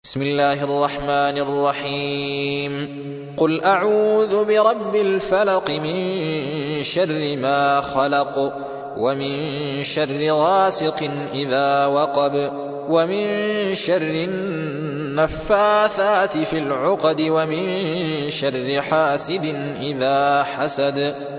بسم الله الرحمن الرحيم. قل أعوذ برب الفلق من شر ما خلق ومن شر غاسق إذا وقب ومن شر النفاثات في العقد ومن شر حاسد إذا حسد.